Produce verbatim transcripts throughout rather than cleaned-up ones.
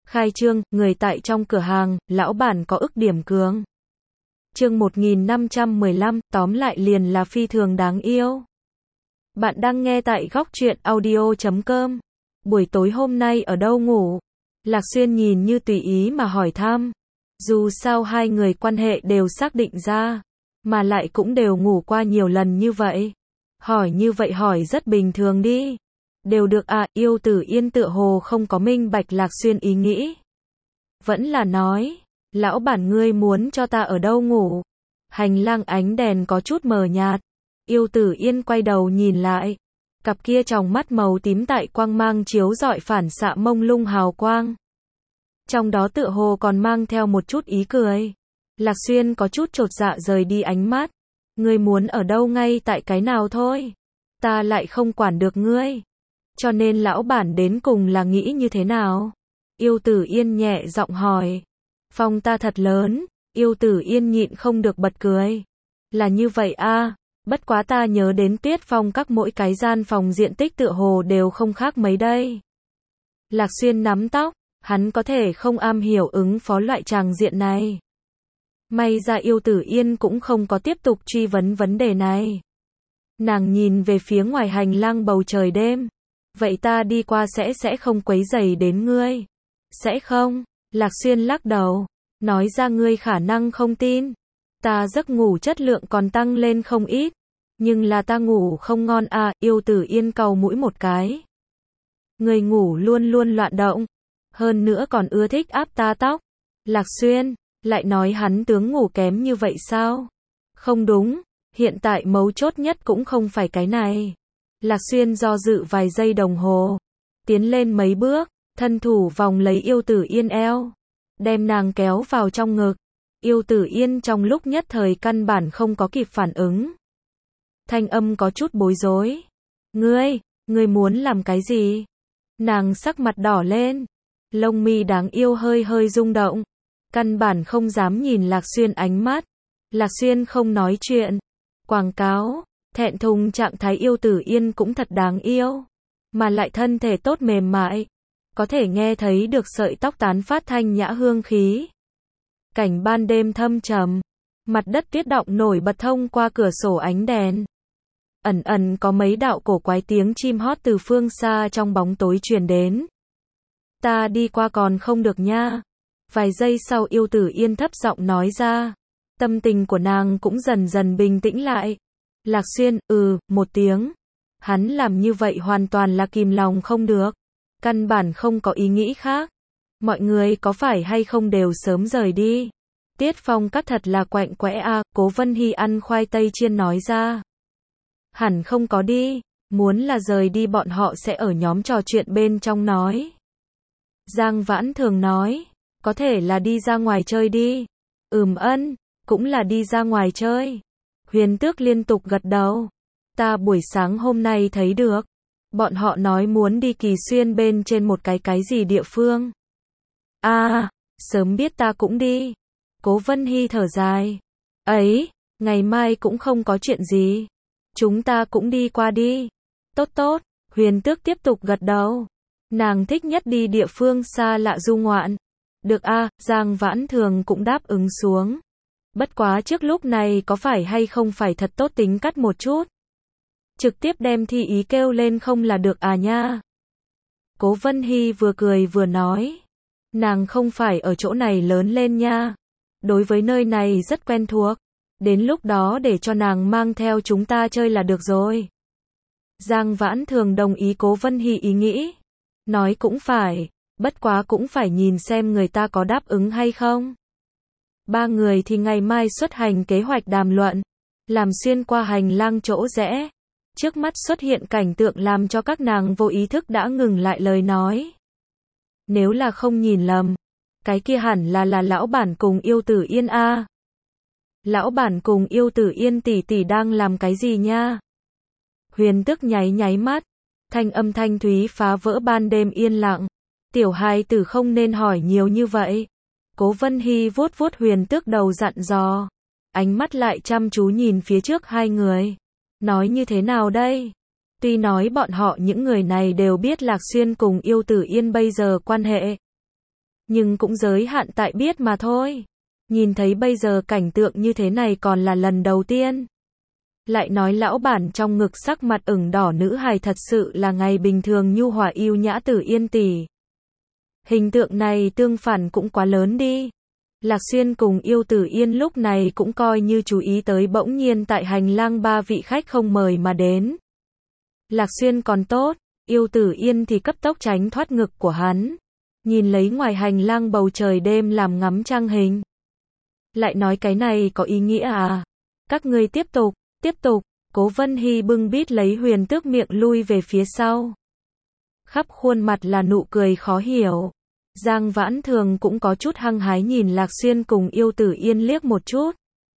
Khai trương, người tại trong cửa hàng, lão bản có ức điểm cường. Chương một nghìn năm trăm mười lăm, tóm lại liền là phi thường đáng yêu. Bạn đang nghe tại góc truyện audio chấm com. Buổi tối hôm nay ở đâu ngủ? Lạc Xuyên nhìn như tùy ý mà hỏi thăm. Dù sao hai người quan hệ đều xác định ra, mà lại cũng đều ngủ qua nhiều lần như vậy. Hỏi như vậy hỏi rất bình thường đi. Đều được à, Yêu Tử Yên tựa hồ không có minh bạch Lạc Xuyên ý nghĩ. Vẫn là nói, lão bản ngươi muốn cho ta ở đâu ngủ? Hành lang ánh đèn có chút mờ nhạt. Yêu Tử Yên quay đầu nhìn lại. Cặp kia tròng mắt màu tím tại quang mang chiếu rọi phản xạ mông lung hào quang. Trong đó tựa hồ còn mang theo một chút ý cười. Lạc Xuyên có chút chột dạ rời đi ánh mắt. Ngươi muốn ở đâu ngay tại cái nào thôi. Ta lại không quản được ngươi. Cho nên lão bản đến cùng là nghĩ như thế nào? Yêu Tử Yên nhẹ giọng hỏi. Phòng ta thật lớn. Yêu Tử Yên nhịn không được bật cười. Là như vậy a, bất quá ta nhớ đến Tuyết Phong các mỗi cái gian phòng diện tích tựa hồ đều không khác mấy đây. Lạc Xuyên nắm tóc, hắn có thể không am hiểu ứng phó loại tràng diện này. May ra Yêu Tử Yên cũng không có tiếp tục truy vấn vấn đề này. Nàng nhìn về phía ngoài hành lang bầu trời đêm. Vậy ta đi qua sẽ sẽ không quấy rầy đến ngươi. Sẽ không? Lạc Xuyên lắc đầu. Nói ra ngươi khả năng không tin. Ta giấc ngủ chất lượng còn tăng lên không ít. Nhưng là ta ngủ không ngon à, Yêu Tử Yên cau mũi một cái. Ngươi ngủ luôn luôn loạn động. Hơn nữa còn ưa thích áp ta tóc. Lạc Xuyên, lại nói hắn tướng ngủ kém như vậy sao? Không đúng, hiện tại mấu chốt nhất cũng không phải cái này. Lạc Xuyên do dự vài giây đồng hồ. Tiến lên mấy bước, thân thủ vòng lấy Yêu Tử Yên eo. Đem nàng kéo vào trong ngực. Yêu Tử Yên trong lúc nhất thời căn bản không có kịp phản ứng. Thanh âm có chút bối rối. Ngươi, ngươi muốn làm cái gì? Nàng sắc mặt đỏ lên. Lông mi đáng yêu hơi hơi rung động. Căn bản không dám nhìn Lạc Xuyên ánh mắt. Lạc Xuyên không nói chuyện. Quảng cáo, thẹn thùng trạng thái Yêu Tử Yên cũng thật đáng yêu. Mà lại thân thể tốt mềm mại. Có thể nghe thấy được sợi tóc tán phát thanh nhã hương khí. Cảnh ban đêm thâm trầm. Mặt đất tuyết động nổi bật thông qua cửa sổ ánh đèn. Ẩn ẩn có mấy đạo cổ quái tiếng chim hót từ phương xa trong bóng tối truyền đến. Ta đi qua còn không được nha. Vài giây sau Yêu Tử Yên thấp giọng nói ra. Tâm tình của nàng cũng dần dần bình tĩnh lại. Lạc Xuyên, ừ, một tiếng. Hắn làm như vậy hoàn toàn là kìm lòng không được. Căn bản không có ý nghĩ khác. Mọi người có phải hay không đều sớm rời đi. Tiết Phong các thật là quạnh quẽ a, Cố Vân Hy ăn khoai tây chiên nói ra. Hẳn không có đi, muốn là rời đi bọn họ sẽ ở nhóm trò chuyện bên trong nói. Giang Vãn thường nói, có thể là đi ra ngoài chơi đi. Ừm ân, cũng là đi ra ngoài chơi. Huyền Tước liên tục gật đầu. Ta buổi sáng hôm nay thấy được. Bọn họ nói muốn đi Kỳ Xuyên bên trên một cái cái gì địa phương. À, sớm biết ta cũng đi. Cố Vân Hy thở dài. Ấy, ngày mai cũng không có chuyện gì. Chúng ta cũng đi qua đi. Tốt tốt, Huyền Tước tiếp tục gật đầu. Nàng thích nhất đi địa phương xa lạ du ngoạn. Được a, à, Giang Vãn Thường cũng đáp ứng xuống. Bất quá trước lúc này có phải hay không phải thật tốt tính cắt một chút. Trực tiếp đem thi ý kêu lên không là được à nha. Cố Vân Hy vừa cười vừa nói. Nàng không phải ở chỗ này lớn lên nha. Đối với nơi này rất quen thuộc. Đến lúc đó để cho nàng mang theo chúng ta chơi là được rồi. Giang Vãn Thường đồng ý Cố Vân Hy ý nghĩ. Nói cũng phải, bất quá cũng phải nhìn xem người ta có đáp ứng hay không. Ba người thì ngày mai xuất hành kế hoạch đàm luận. Làm xuyên qua hành lang chỗ rẽ. Trước mắt xuất hiện cảnh tượng làm cho các nàng vô ý thức đã ngừng lại lời nói. Nếu là không nhìn lầm, cái kia hẳn là là lão bản cùng Yêu Tử Yên a. Lão bản cùng Yêu Tử Yên tỷ tỷ đang làm cái gì nha? Huyền Tước nháy nháy mắt, thanh âm thanh thúy phá vỡ ban đêm yên lặng. Tiểu hài tử không nên hỏi nhiều như vậy. Cố Vân Hy vuốt vuốt Huyền Tước đầu dặn dò, ánh mắt lại chăm chú nhìn phía trước hai người. Nói như thế nào đây? Tuy nói bọn họ những người này đều biết Lạc Xuyên cùng Yêu Tử Yên bây giờ quan hệ. Nhưng cũng giới hạn tại biết mà thôi. Nhìn thấy bây giờ cảnh tượng như thế này còn là lần đầu tiên. Lại nói lão bản trong ngực sắc mặt ửng đỏ nữ hài thật sự là ngày bình thường nhu hòa yêu nhã Tử Yên tỷ. Hình tượng này tương phản cũng quá lớn đi. Lạc Xuyên cùng Yêu Tử Yên lúc này cũng coi như chú ý tới bỗng nhiên tại hành lang ba vị khách không mời mà đến. Lạc Xuyên còn tốt, Yêu Tử Yên thì cấp tốc tránh thoát ngực của hắn. Nhìn lấy ngoài hành lang bầu trời đêm làm ngắm trăng hình. Lại nói cái này có ý nghĩa à? Các ngươi tiếp tục, tiếp tục, Cố Vân Hy bưng bít lấy Huyền Tước miệng lui về phía sau. Khắp khuôn mặt là nụ cười khó hiểu. Giang Vãn Thường cũng có chút hăng hái nhìn Lạc Xuyên cùng Yêu Tử Yên liếc một chút.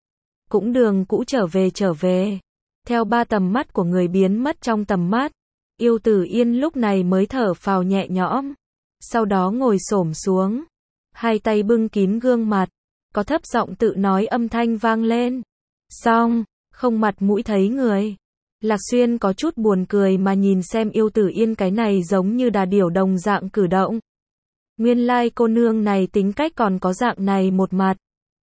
Cũng đường cũ trở về trở về. Theo ba tầm mắt của người biến mất trong tầm mắt, Yêu Tử Yên lúc này mới thở phào nhẹ nhõm. Sau đó ngồi xổm xuống, hai tay bưng kín gương mặt, có thấp giọng tự nói âm thanh vang lên. Xong, không mặt mũi thấy người. Lạc Xuyên có chút buồn cười mà nhìn xem Yêu Tử Yên cái này giống như đà điểu đồng dạng cử động. Nguyên lai cô nương này tính cách còn có dạng này một mặt.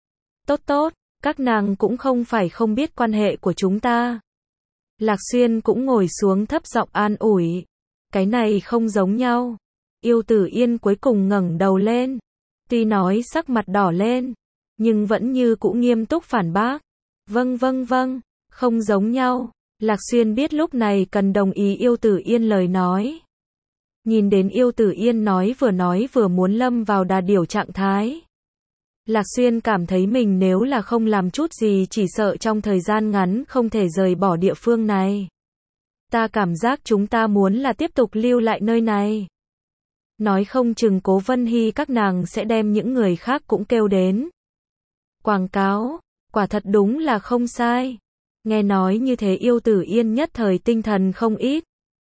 Tốt tốt, các nàng cũng không phải không biết quan hệ của chúng ta. Lạc Xuyên cũng ngồi xuống thấp giọng an ủi. Cái này không giống nhau. Yêu Tử Yên cuối cùng ngẩng đầu lên. Tuy nói sắc mặt đỏ lên, nhưng vẫn như cũ nghiêm túc phản bác. Vâng vâng vâng, không giống nhau. Lạc Xuyên biết lúc này cần đồng ý Yêu Tử Yên lời nói. Nhìn đến Yêu Tử Yên nói vừa nói vừa muốn lâm vào đà điểu trạng thái. Lạc Xuyên cảm thấy mình nếu là không làm chút gì chỉ sợ trong thời gian ngắn không thể rời bỏ địa phương này. Ta cảm giác chúng ta muốn là tiếp tục lưu lại nơi này. Nói không chừng Cố Vân Hy các nàng sẽ đem những người khác cũng kêu đến. Quảng cáo, quả thật đúng là không sai. Nghe nói như thế Yêu Tử Yên nhất thời tinh thần không ít.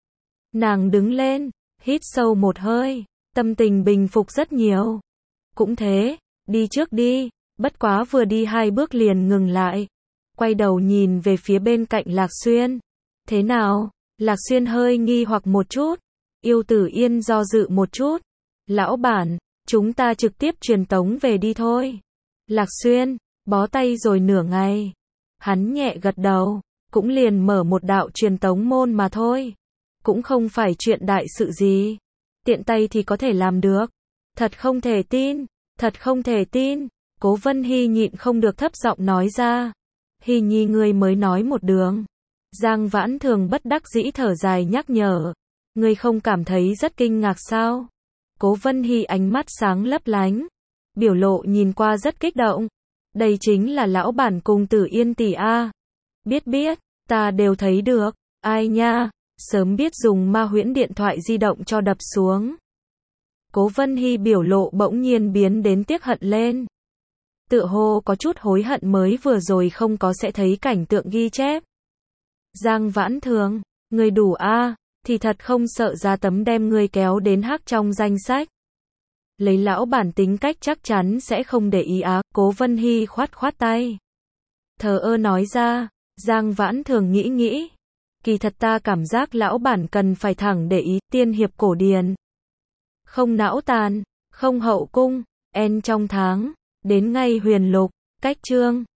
Nàng đứng lên, hít sâu một hơi, tâm tình bình phục rất nhiều. Cũng thế, đi trước đi, bất quá vừa đi hai bước liền ngừng lại. Quay đầu nhìn về phía bên cạnh Lạc Xuyên. Thế nào? Lạc Xuyên hơi nghi hoặc một chút. Yêu Tử Yên do dự một chút. Lão bản, chúng ta trực tiếp truyền tống về đi thôi. Lạc Xuyên, bó tay rồi nửa ngày. Hắn nhẹ gật đầu, cũng liền mở một đạo truyền tống môn mà thôi. Cũng không phải chuyện đại sự gì. Tiện tay thì có thể làm được. Thật không thể tin, thật không thể tin. Cố Vân Hy nhịn không được thấp giọng nói ra. Hy nhi ngươi mới nói một đường. Giang Vãn Thường bất đắc dĩ thở dài nhắc nhở. Ngươi không cảm thấy rất kinh ngạc sao? Cố Vân Hy ánh mắt sáng lấp lánh. Biểu lộ nhìn qua rất kích động. Đây chính là lão bản cùng Tử Yên tỷ a. Biết biết, ta đều thấy được. Ai nha, sớm biết dùng ma huyễn điện thoại di động cho đập xuống. Cố Vân Hy biểu lộ bỗng nhiên biến đến tiếc hận lên. Tựa hồ có chút hối hận mới vừa rồi không có sẽ thấy cảnh tượng ghi chép. Giang Vãn Thường, người đủ a, thì thật không sợ ra tấm đem người kéo đến hắc trong danh sách. Lấy lão bản tính cách chắc chắn sẽ không để ý á. Cố Vân Hy khoát khoát tay. Thờ ơ nói ra. Giang Vãn Thường nghĩ nghĩ. Kỳ thật ta cảm giác lão bản cần phải thẳng để ý. Tiên hiệp cổ điển. Không não tàn, không hậu cung. En trong tháng. Đến ngay huyền lục. Cách chương.